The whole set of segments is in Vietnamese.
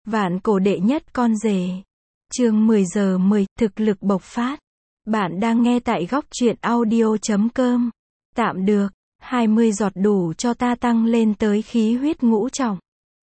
Vạn cổ đệ nhất con rể. Chương 10 giờ 10, thực lực bộc phát. Bạn đang nghe tại góc truyện audio.com. Tạm được, 20 giọt đủ cho ta tăng lên tới khí huyết ngũ trọng.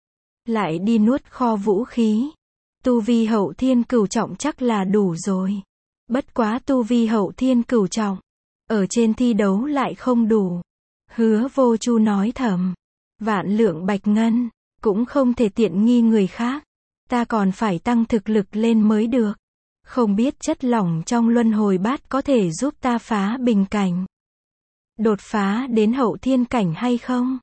Lại đi nuốt kho vũ khí. Tu vi hậu thiên cửu trọng chắc là đủ rồi. Bất quá tu vi hậu thiên cửu trọng, ở trên thi đấu lại không đủ. Hứa Vô Chu nói thầm. Vạn lượng bạch ngân, cũng không thể tiện nghi người khác. Ta còn phải tăng thực lực lên mới được. Không biết chất lỏng trong luân hồi bát có thể giúp ta phá bình cảnh, đột phá đến hậu thiên cảnh hay không?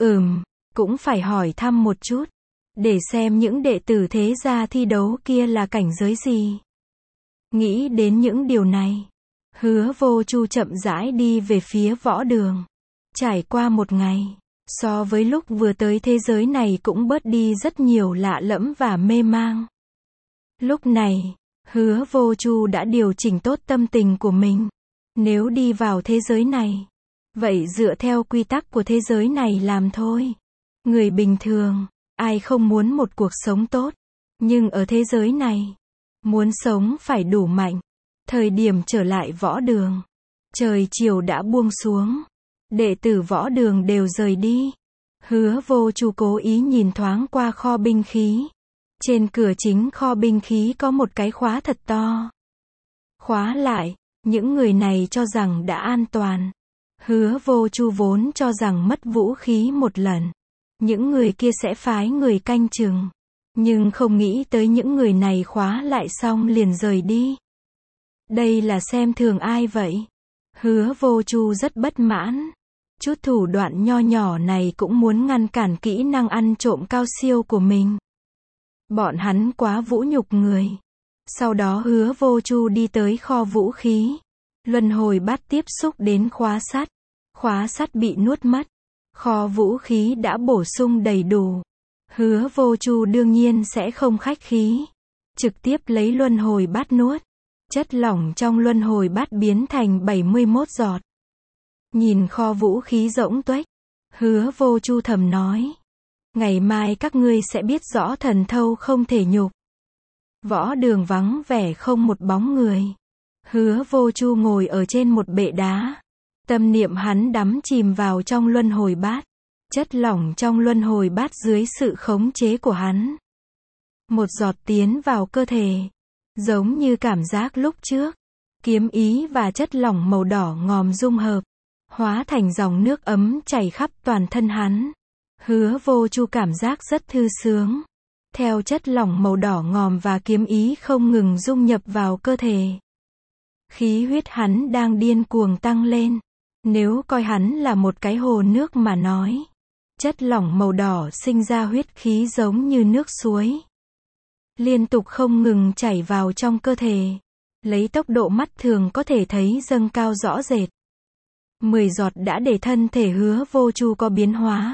Cũng phải hỏi thăm một chút, để xem những đệ tử thế gia thi đấu kia là cảnh giới gì. Nghĩ đến những điều này, Hứa Vô Chu chậm rãi đi về phía võ đường. Trải qua một ngày, so với lúc vừa tới thế giới này cũng bớt đi rất nhiều lạ lẫm và mê mang. Lúc này, Hứa Vô Chu đã điều chỉnh tốt tâm tình của mình. Nếu đi vào thế giới này, vậy dựa theo quy tắc của thế giới này làm thôi. Người bình thường, ai không muốn một cuộc sống tốt, nhưng ở thế giới này, muốn sống phải đủ mạnh. Thời điểm trở lại võ đường, trời chiều đã buông xuống. Đệ tử võ đường đều rời đi. Hứa Vô Chu cố ý nhìn thoáng qua kho binh khí. Trên cửa chính kho binh khí có một cái khóa thật to. Khóa lại, những người này cho rằng đã an toàn. Hứa Vô Chu vốn cho rằng mất vũ khí một lần, những người kia sẽ phái người canh chừng. Nhưng không nghĩ tới những người này khóa lại xong liền rời đi. Đây là xem thường ai vậy? Hứa Vô Chu rất bất mãn. Chút thủ đoạn nho nhỏ này cũng muốn ngăn cản kỹ năng ăn trộm cao siêu của mình. Bọn hắn quá vũ nhục người. Sau đó Hứa Vô Chu đi tới kho vũ khí. Luân hồi bát tiếp xúc đến khóa sắt. Khóa sắt bị nuốt mất. Kho vũ khí đã bổ sung đầy đủ. Hứa Vô Chu đương nhiên sẽ không khách khí. Trực tiếp lấy luân hồi bát nuốt. Chất lỏng trong luân hồi bát biến thành 71 giọt. Nhìn kho vũ khí rỗng tuếch, Hứa Vô Chu thầm nói. Ngày mai các ngươi sẽ biết rõ thần thâu không thể nhục. Võ đường vắng vẻ không một bóng người. Hứa Vô Chu ngồi ở trên một bệ đá. Tâm niệm hắn đắm chìm vào trong luân hồi bát. Chất lỏng trong luân hồi bát dưới sự khống chế của hắn. Một giọt tiến vào cơ thể. Giống như cảm giác lúc trước. Kiếm ý và chất lỏng màu đỏ ngòm dung hợp. Hóa thành dòng nước ấm chảy khắp toàn thân hắn. Hứa Vô Chu cảm giác rất thư sướng. Theo chất lỏng màu đỏ ngòm và kiếm ý không ngừng dung nhập vào cơ thể. Khí huyết hắn đang điên cuồng tăng lên. Nếu coi hắn là một cái hồ nước mà nói, chất lỏng màu đỏ sinh ra huyết khí giống như nước suối. Liên tục không ngừng chảy vào trong cơ thể. Lấy tốc độ mắt thường có thể thấy dâng cao rõ rệt. 10 giọt đã để thân thể Hứa Vô Chu có biến hóa.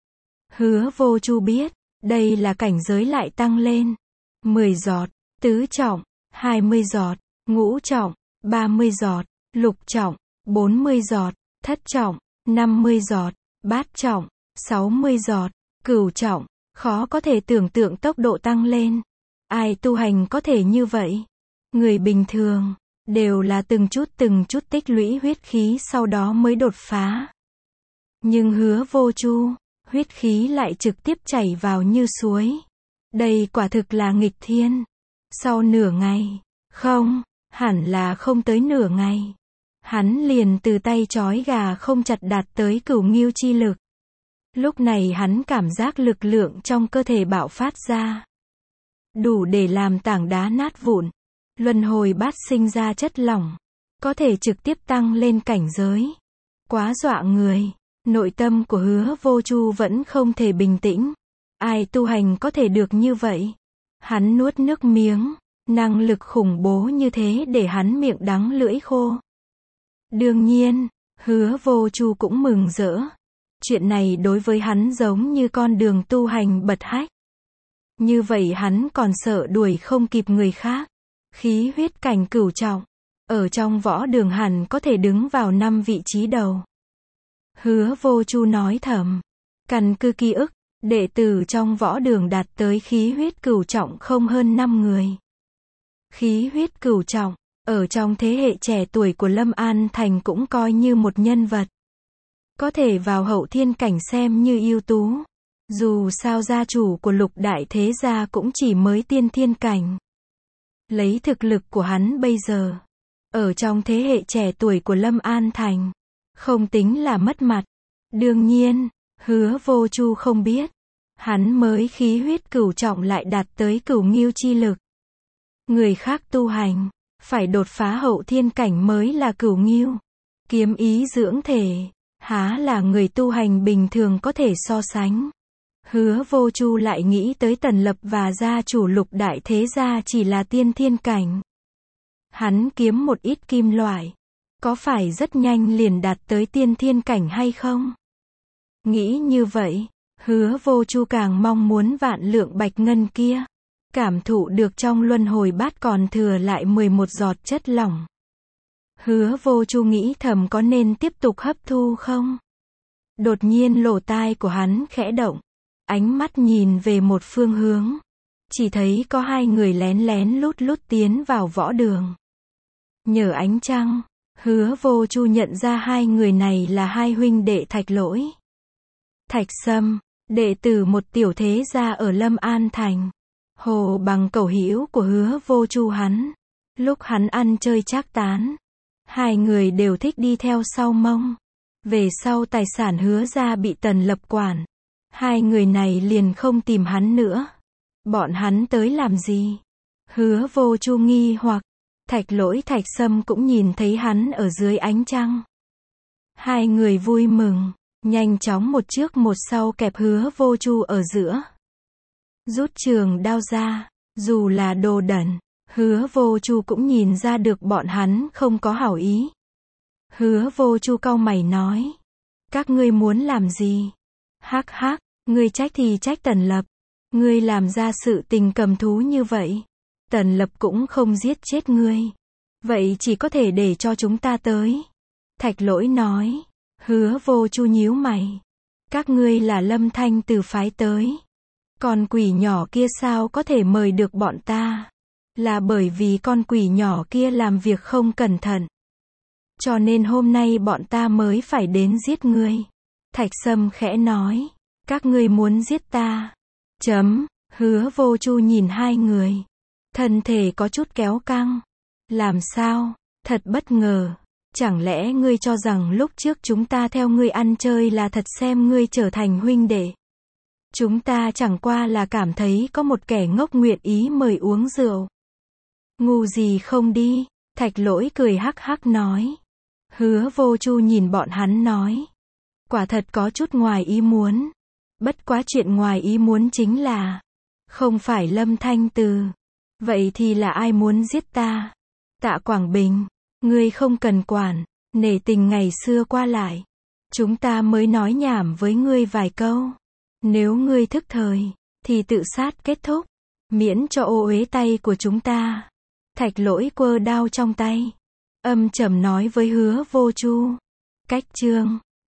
Hứa Vô Chu biết, đây là cảnh giới lại tăng lên. 10 giọt, tứ trọng, 20 giọt, ngũ trọng, 30 giọt, lục trọng, 40 giọt, thất trọng, 50 giọt, bát trọng, 60 giọt, cửu trọng. Khó có thể tưởng tượng tốc độ tăng lên. Ai tu hành có thể như vậy? Người bình thường đều là từng chút tích lũy huyết khí sau đó mới đột phá. Nhưng Hứa Vô Chu, huyết khí lại trực tiếp chảy vào như suối. Đây quả thực là nghịch thiên. Sau nửa ngày, hẳn là không tới nửa ngày, hắn liền từ tay trói gà không chặt đạt tới cửu ngưu chi lực. Lúc này hắn cảm giác lực lượng trong cơ thể bạo phát ra. Đủ để làm tảng đá nát vụn. Luân hồi bát sinh ra chất lỏng, có thể trực tiếp tăng lên cảnh giới. Quá dọa người. Nội tâm của Hứa Vô Chu vẫn không thể bình tĩnh. Ai tu hành có thể được như vậy? Hắn nuốt nước miếng. Năng lực khủng bố như thế để hắn miệng đắng lưỡi khô. Đương nhiên, Hứa Vô Chu cũng mừng rỡ. Chuyện này đối với hắn giống như con đường tu hành bật hách. Như vậy hắn còn sợ đuổi không kịp người khác. Khí huyết cảnh cửu trọng, ở trong võ đường hẳn có thể đứng vào 5 vị trí đầu. Hứa Vô Chu nói thầm. Căn cứ ký ức, Đệ tử trong võ đường đạt tới khí huyết cửu trọng không hơn 5 người. Khí huyết cửu trọng, ở trong thế hệ trẻ tuổi của Lâm An Thành cũng coi như một nhân vật. Có thể vào hậu thiên cảnh xem như ưu tú. Dù sao gia chủ của Lục đại thế gia cũng chỉ mới tiên thiên cảnh. Lấy thực lực của hắn bây giờ, ở trong thế hệ trẻ tuổi của Lâm An Thành, không tính là mất mặt. Đương nhiên, Hứa Vô Chu không biết, hắn mới khí huyết cửu trọng lại đạt tới cửu ngưu chi lực. Người khác tu hành, phải đột phá hậu thiên cảnh mới là cửu ngưu. Kiếm ý dưỡng thể, há là người tu hành bình thường có thể so sánh. Hứa Vô Chu lại nghĩ tới Tần Lập và gia chủ Lục đại thế gia chỉ là tiên thiên cảnh. Hắn kiếm một ít kim loại, có phải rất nhanh liền đạt tới tiên thiên cảnh hay không? Nghĩ như vậy, Hứa Vô Chu càng mong muốn vạn lượng bạch ngân kia. Cảm thụ được trong luân hồi bát còn thừa lại 11 giọt chất lỏng. Hứa Vô Chu nghĩ thầm có nên tiếp tục hấp thu không? Đột nhiên lỗ tai của hắn khẽ động. Ánh mắt nhìn về một phương hướng. Chỉ thấy có hai người lén lén lút lút tiến vào võ đường. Nhờ ánh trăng, Hứa Vô Chu nhận ra hai người này là hai huynh đệ Thạch Lỗi, Thạch Sâm, đệ tử một tiểu thế gia ở Lâm An Thành. Hồ Bằng cầu hữu của Hứa Vô Chu hắn. Lúc hắn ăn chơi trác tán, hai người đều thích đi theo sau mông. Về sau tài sản Hứa gia bị Tần Lập quản. Hai người này liền không tìm hắn nữa. Bọn hắn tới làm gì? Hứa Vô Chu nghi hoặc. Thạch Lỗi Thạch Sâm cũng nhìn thấy hắn ở dưới ánh trăng. Hai người vui mừng, nhanh chóng một trước một sau kẹp Hứa Vô Chu ở giữa. Rút trường đao ra, dù là đồ đần, Hứa Vô Chu cũng nhìn ra được bọn hắn không có hảo ý. Hứa Vô Chu cau mày nói, các ngươi muốn làm gì? Hắc hắc, ngươi trách thì trách Tần Lập, ngươi làm ra sự tình cầm thú như vậy, Tần Lập cũng không giết chết ngươi, vậy chỉ có thể để cho chúng ta tới. Thạch Lỗi nói. Hứa Vô Chu nhíu mày, các ngươi là Lâm Thanh từ phái tới. Con quỷ nhỏ kia sao có thể mời được bọn ta? Là bởi vì con quỷ nhỏ kia làm việc không cẩn thận, cho nên hôm nay bọn ta mới phải đến giết ngươi. Thạch Sâm khẽ nói, các ngươi muốn giết ta? Hứa Vô Chu nhìn hai người, thân thể có chút kéo căng. Làm sao? Thật bất ngờ. Chẳng lẽ ngươi cho rằng lúc trước chúng ta theo ngươi ăn chơi là thật xem ngươi trở thành huynh đệ? Chúng ta chẳng qua là cảm thấy có một kẻ ngốc nguyện ý mời uống rượu. Ngu gì không đi? Thạch Lỗi cười hắc hắc nói. Hứa Vô Chu nhìn bọn hắn nói, quả thật có chút ngoài ý muốn. Bất quá chuyện ngoài ý muốn chính là không phải Lâm Thanh Từ. Vậy thì là ai muốn giết ta? Tạ Quảng Bình, ngươi không cần quản, nể tình ngày xưa qua lại. Chúng ta mới nói nhảm với ngươi vài câu. Nếu ngươi thức thời, thì tự sát kết thúc, miễn cho ô uế tay của chúng ta. Thạch Lỗi quơ đao trong tay, âm trầm nói với Hứa Vô Chu. Cách chương